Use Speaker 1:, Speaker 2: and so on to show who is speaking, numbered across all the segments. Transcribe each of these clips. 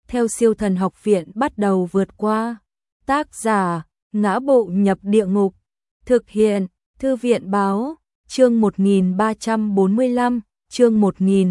Speaker 1: theo Siêu Thần Học Viện bắt đầu vượt qua. Tác giả: Ngã Bộ Nhập Địa Ngục. Thực hiện: Thư viện báo. Chương 1345, chương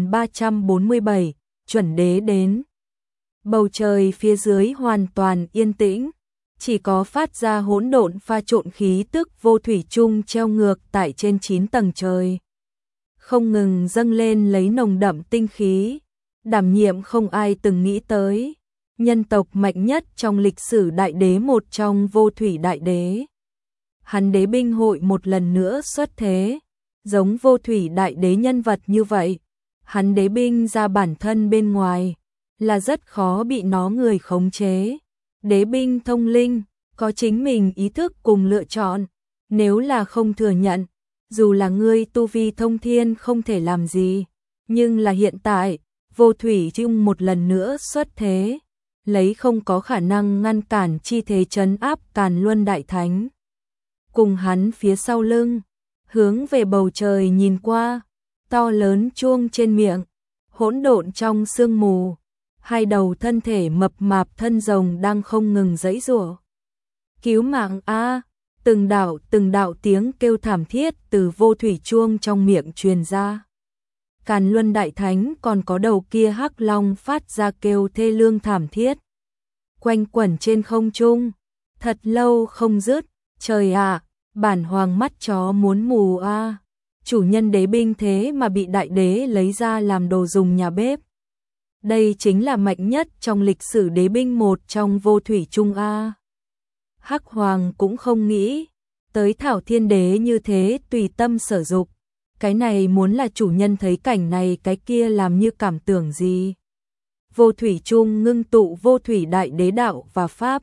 Speaker 1: 1347, chuẩn đế đến. Bầu trời phía dưới hoàn toàn yên tĩnh, chỉ có phát ra hỗn độn pha trộn khí tức vô thủy chung treo ngược tại trên 9 tầng trời, không ngừng dâng lên lấy nồng đậm tinh khí, đảm nhiệm không ai từng nghĩ tới. Nhân tộc mạnh nhất trong lịch sử đại đế, một trong vô thủy đại đế. Hắn đế binh hội một lần nữa xuất thế, giống vô thủy đại đế nhân vật như vậy, hắn đế binh ra bản thân bên ngoài là rất khó bị nó người khống chế. Đế binh thông linh, có chính mình ý thức cùng lựa chọn, nếu là không thừa nhận, dù là ngươi tu vi thông thiên không thể làm gì, nhưng là hiện tại, vô thủy chung một lần nữa xuất thế, lấy không có khả năng ngăn cản chi thế trấn áp Càn Luân Đại Thánh. Cùng hắn phía sau lưng, hướng về bầu trời nhìn qua, to lớn chuông trên miệng, hỗn độn trong sương mù, hai đầu thân thể mập mạp thân rồng đang không ngừng giãy giụa. Cứu mạng a! Từng đạo tiếng kêu thảm thiết từ vô thủy chuông trong miệng truyền ra. Càn Luân Đại Thánh còn có đầu kia hắc long phát ra kêu thê lương thảm thiết, quanh quẩn trên không trung, thật lâu không dứt. Trời ạ, bản hoàng mắt chó muốn mù a! Chủ nhân đế binh thế mà bị đại đế lấy ra làm đồ dùng nhà bếp. Đây chính là mạnh nhất trong lịch sử đế binh, một trong vô thủy chung a. Hắc Hoàng cũng không nghĩ tới Thảo Thiên Đế như thế tùy tâm sở dục. Cái này muốn là chủ nhân thấy cảnh này, cái kia làm như cảm tưởng gì? Vô thủy chung ngưng tụ vô thủy đại đế đạo và pháp,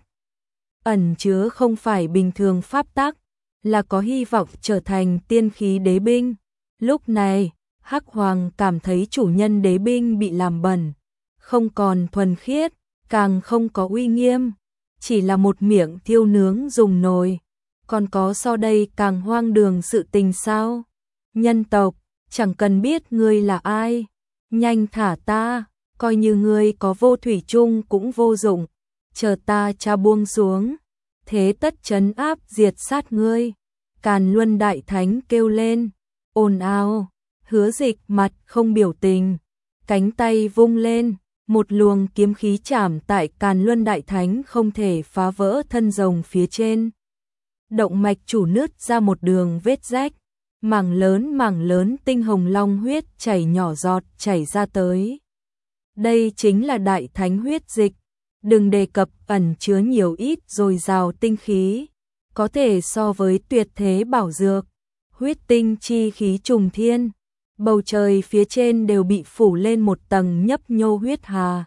Speaker 1: ẩn chứa không phải bình thường pháp tắc, là có hy vọng trở thành tiên khí đế binh. Lúc này, Hắc Hoàng cảm thấy chủ nhân đế binh bị làm bẩn, không còn thuần khiết, càng không có uy nghiêm, chỉ là một miệng thiêu nướng dùng nồi. Còn có so đây càng hoang đường sự tình sao? Nhân tộc, chẳng cần biết ngươi là ai, nhanh thả ta, coi như ngươi có vô thủy chung cũng vô dụng, chờ ta cha buông xuống, thế tất trấn áp diệt sát ngươi. Càn Luân Đại Thánh kêu lên, ồn ào. Hứa Dịch mặt không biểu tình, cánh tay vung lên, một luồng kiếm khí chạm tại Càn Luân Đại Thánh không thể phá vỡ thân rồng phía trên. Động mạch chủ nứt ra một đường vết rách, mảng lớn tinh hồng long huyết chảy nhỏ giọt chảy ra tới. Đây chính là Đại Thánh huyết dịch, đừng đề cập ẩn chứa nhiều ít dồi dào tinh khí, có thể so với tuyệt thế bảo dược, huyết tinh chi khí trùng thiên. Bầu trời phía trên đều bị phủ lên một tầng nhấp nhô huyết hà.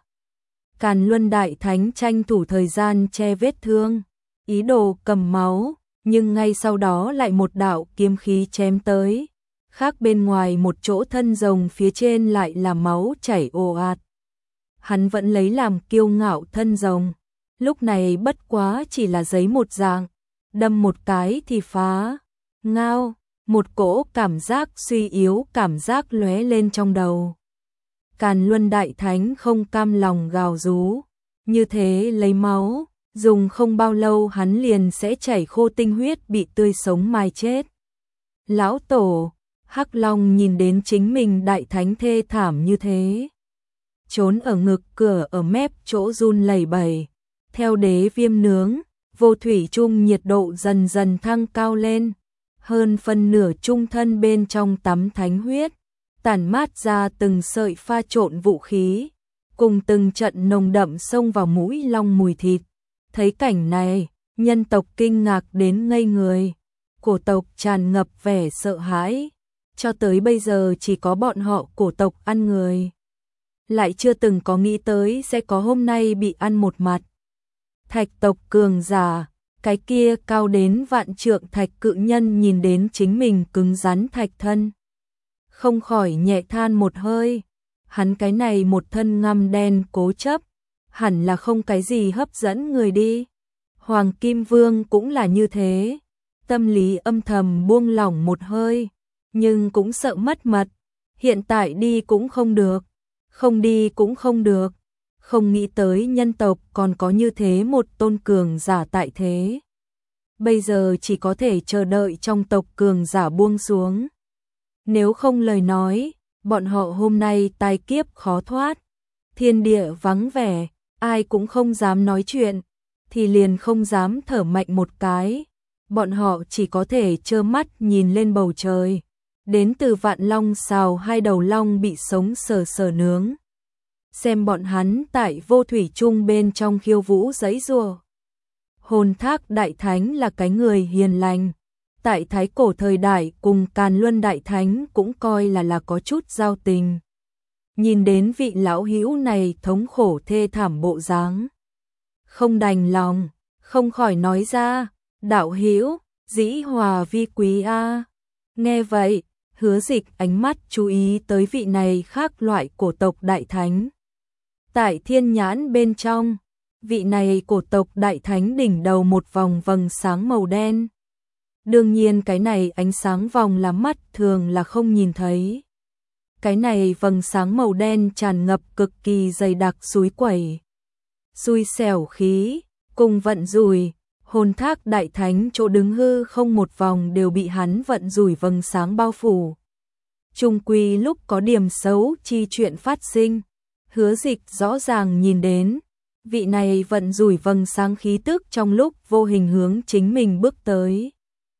Speaker 1: Càn Luân Đại Thánh tranh thủ thời gian che vết thương, ý đồ cầm máu, nhưng ngay sau đó lại một đạo kiếm khí chém tới. Khác bên ngoài một chỗ thân rồng phía trên lại là máu chảy ồ ạt. Hắn vẫn lấy làm kiêu ngạo thân rồng, lúc này bất quá chỉ là giấy một dạng, đâm một cái thì phá. Ngao! Một cỗ cảm giác suy yếu cảm giác lóe lên trong đầu. Càn Luân Đại Thánh không cam lòng gào rú, như thế lấy máu, dùng không bao lâu hắn liền sẽ chảy khô tinh huyết, bị tươi sống mai chết. Lão Tổ, Hắc Long nhìn đến chính mình Đại Thánh thê thảm như thế, trốn ở ngực cửa ở mép chỗ run lẩy bẩy. Theo đế viêm nướng, vô thủy chung nhiệt độ dần dần thăng cao lên. Hơn phân nửa trung thân bên trong tắm thánh huyết, tản mát ra từng sợi pha trộn vũ khí, cùng từng trận nồng đậm xông vào mũi long mùi thịt. Thấy cảnh này, nhân tộc kinh ngạc đến ngây người, cổ tộc tràn ngập vẻ sợ hãi, cho tới bây giờ chỉ có bọn họ cổ tộc ăn người, lại chưa từng có nghĩ tới sẽ có hôm nay bị ăn một mặt. Thạch tộc cường giả, cái kia cao đến vạn trượng thạch cự nhân nhìn đến chính mình cứng rắn thạch thân, không khỏi nhẹ than một hơi. Hắn cái này một thân ngăm đen cố chấp, hẳn là không cái gì hấp dẫn người đi. Hoàng Kim Vương cũng là như thế, tâm lý âm thầm buông lỏng một hơi, nhưng cũng sợ mất mật. Hiện tại đi cũng không được, không đi cũng không được, không nghĩ tới nhân tộc còn có như thế một tôn cường giả tại thế. Bây giờ chỉ có thể chờ đợi trong tộc cường giả buông xuống. Nếu không lời nói, bọn họ hôm nay tai kiếp khó thoát. Thiên địa vắng vẻ, ai cũng không dám nói chuyện, thì liền không dám thở mạnh một cái. Bọn họ chỉ có thể trơ mắt nhìn lên bầu trời. Đến từ Vạn Long xào hai đầu long bị sống sờ sờ nướng. Xem bọn hắn tại vô thủy chung bên trong khiêu vũ giãy giụa. Hồn Thác Đại Thánh là cái người hiền lành. Tại thái cổ thời đại cùng Càn Luân Đại Thánh cũng coi là có chút giao tình. Nhìn đến vị lão hữu này thống khổ thê thảm bộ dáng, không đành lòng, không khỏi nói ra, đạo hữu, dĩ hòa vi quý a. Nghe vậy, Hứa Dịch ánh mắt chú ý tới vị này khác loại cổ tộc đại thánh. Tại thiên nhãn bên trong, vị này cổ tộc đại thánh đỉnh đầu một vòng vầng sáng màu đen. Đương nhiên cái này ánh sáng vòng là mắt thường là không nhìn thấy. Cái này vầng sáng màu đen tràn ngập cực kỳ dày đặc suối quẩy. Xui xẻo khí, cùng vận rủi, Hồn Thác Đại Thánh chỗ đứng hư không một vòng đều bị hắn vận rủi vầng sáng bao phủ. Trung quy lúc có điểm xấu chi chuyện phát sinh, Hứa Dịch rõ ràng nhìn đến, vị này vận rủi vầng sáng khí tức trong lúc vô hình hướng chính mình bước tới.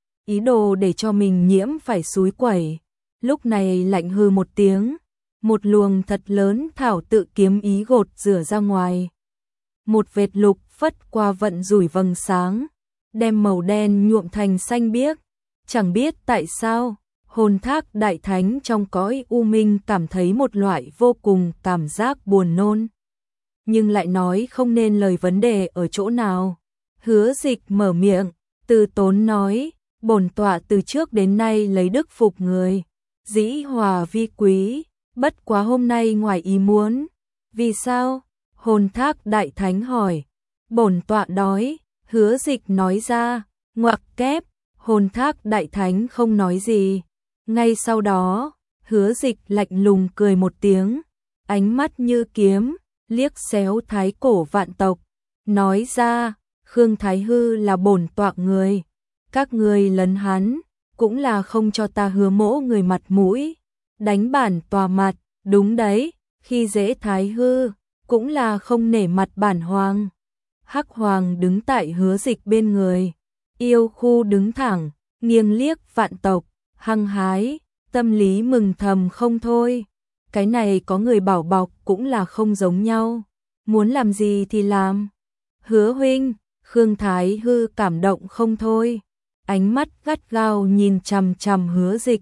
Speaker 1: Ý đồ để cho mình nhiễm phải suối quẩy. Lúc này lạnh hư một tiếng, một luồng thật lớn thảo tự kiếm ý gột rửa ra ngoài. Một vệt lục phất qua vận rủi vầng sáng, đem màu đen nhuộm thành xanh biếc. Chẳng biết tại sao, Hồn Thác Đại Thánh trong cõi u minh cảm thấy một loại vô cùng cảm giác buồn nôn. Nhưng lại nói không nên lời vấn đề ở chỗ nào. Hứa Dịch mở miệng, từ tốn nói, bổn tọa từ trước đến nay lấy đức phục người. Dĩ hòa vi quý, bất quá hôm nay ngoài ý muốn. Vì sao? Hồn Thác Đại Thánh hỏi. Bổn tọa đói, Hứa Dịch nói ra, ngoặc kép, Hồn Thác Đại Thánh không nói gì. Ngay sau đó, Hứa Dịch lạnh lùng cười một tiếng, ánh mắt như kiếm, liếc xéo thái cổ vạn tộc, nói ra, Khương Thái Hư là bổn tọa người, các người lấn hắn, cũng là không cho ta Hứa mỗ người mặt mũi, đánh bản tòa mặt, đúng đấy, khi dễ Thái Hư, cũng là không nể mặt bản hoàng. Hắc Hoàng đứng tại Hứa Dịch bên người, yêu khu đứng thẳng, nghiêng liếc vạn tộc, hăng hái, tâm lý mừng thầm không thôi. Cái này có người bảo bọc cũng là không giống nhau, muốn làm gì thì làm. Hứa huynh, Khương Thái Hư cảm động không thôi, ánh mắt gắt gao nhìn chằm chằm Hứa Dịch.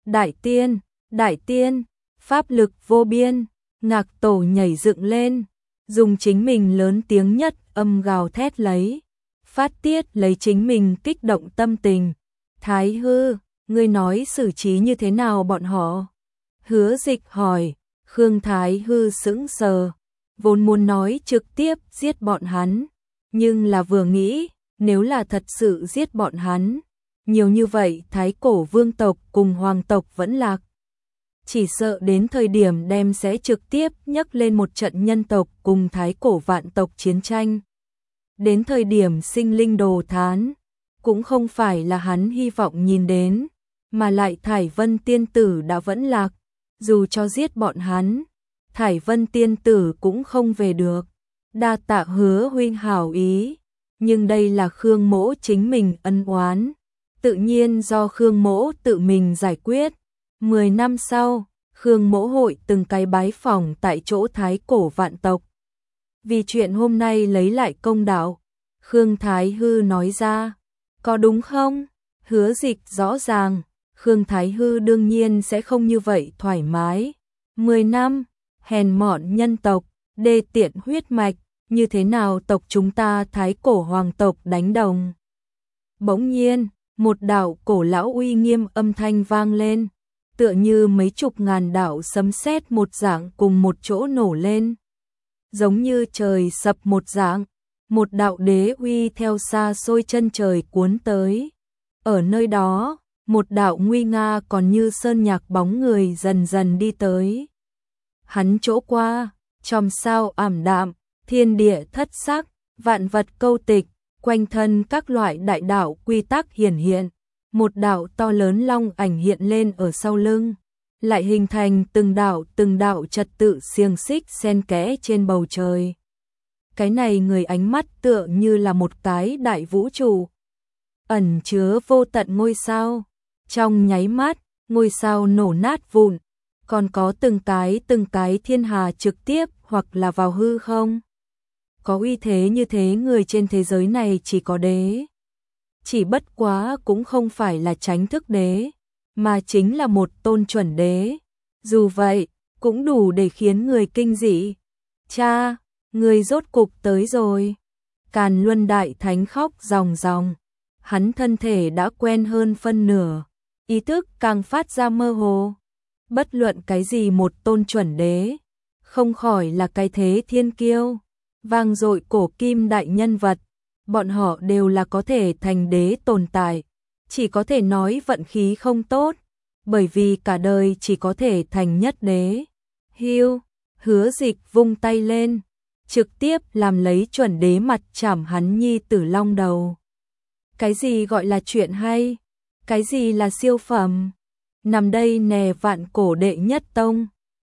Speaker 1: Đại tiên, pháp lực vô biên, Ngạc Tổ nhảy dựng lên, dùng chính mình lớn tiếng nhất âm gào thét lấy, phát tiết lấy chính mình kích động tâm tình. Thái Hư, ngươi nói xử trí như thế nào bọn họ? Hứa Dịch hỏi. Khương Thái Hư sững sờ, vốn muốn nói trực tiếp giết bọn hắn, nhưng là vừa nghĩ, nếu là thật sự giết bọn hắn, nhiều như vậy thái cổ vương tộc cùng hoàng tộc vẫn lạc. Chỉ sợ đến thời điểm đem sẽ trực tiếp nhấc lên một trận nhân tộc cùng thái cổ vạn tộc chiến tranh. Đến thời điểm sinh linh đồ thán, cũng không phải là hắn hy vọng nhìn đến, mà lại Thải Vân tiên tử đã vẫn lạc. Dù cho giết bọn hắn, Thải Vân tiên tử cũng không về được. Đa tạ Hứa huynh hảo ý, nhưng đây là Khương mỗ chính mình ân oán, tự nhiên do Khương mỗ tự mình giải quyết. 10 năm sau, Khương mỗ hội từng cái bái phỏng tại chỗ thái cổ vạn tộc. Vì chuyện hôm nay lấy lại công đạo, Khương Thái Hư nói ra, có đúng không? Hứa Dịch rõ ràng, Khương Thái Hư đương nhiên sẽ không như vậy thoải mái. 10 năm, hèn mọn nhân tộc, đê tiện huyết mạch, như thế nào tộc chúng ta thái cổ hoàng tộc đánh đồng? Bỗng nhiên, một đạo cổ lão uy nghiêm âm thanh vang lên, tựa như mấy chục ngàn đạo sấm sét một dạng cùng một chỗ nổ lên. Giống như trời sập một dạng, một đạo đế uy theo xa xôi chân trời cuốn tới. Ở nơi đó, một đạo nguy nga còn như sơn nhạc bóng người dần dần đi tới. Hắn chỗ qua, chòm sao ảm đạm, thiên địa thất sắc, vạn vật câu tịch, quanh thân các loại đại đạo quy tắc hiển hiện, một đạo to lớn long ảnh hiện lên ở sau lưng, lại hình thành từng đạo trật tự xiềng xích xen kẽ trên bầu trời. Cái này người ánh mắt tựa như là một cái đại vũ trụ, ẩn chứa vô tận ngôi sao. Trong nháy mắt, ngôi sao nổ nát vụn, còn có từng cái thiên hà trực tiếp hoặc là vào hư không. Có uy thế như thế người trên thế giới này chỉ có đế. Chỉ bất quá cũng không phải là chánh thức đế, mà chính là một tôn chuẩn đế. Dù vậy, cũng đủ để khiến người kinh dị. Cha, người rốt cục tới rồi. Càn Luân Đại Thánh khóc ròng ròng. Hắn thân thể đã quen hơn phân nửa, ý thức càng phát ra mơ hồ. Bất luận cái gì một tôn chuẩn đế, không khỏi là cái thế thiên kiêu, vang dội cổ kim đại nhân vật, bọn họ đều là có thể thành đế tồn tại, chỉ có thể nói vận khí không tốt, bởi vì cả đời chỉ có thể thành nhất đế. Hưu, Hứa Dịch vung tay lên, trực tiếp làm lấy chuẩn đế mặt chảm hắn nhi tử long đầu. Cái gì gọi là chuyện hay? Cái gì là siêu phẩm? Nằm đây nè vạn cổ đệ nhất tông,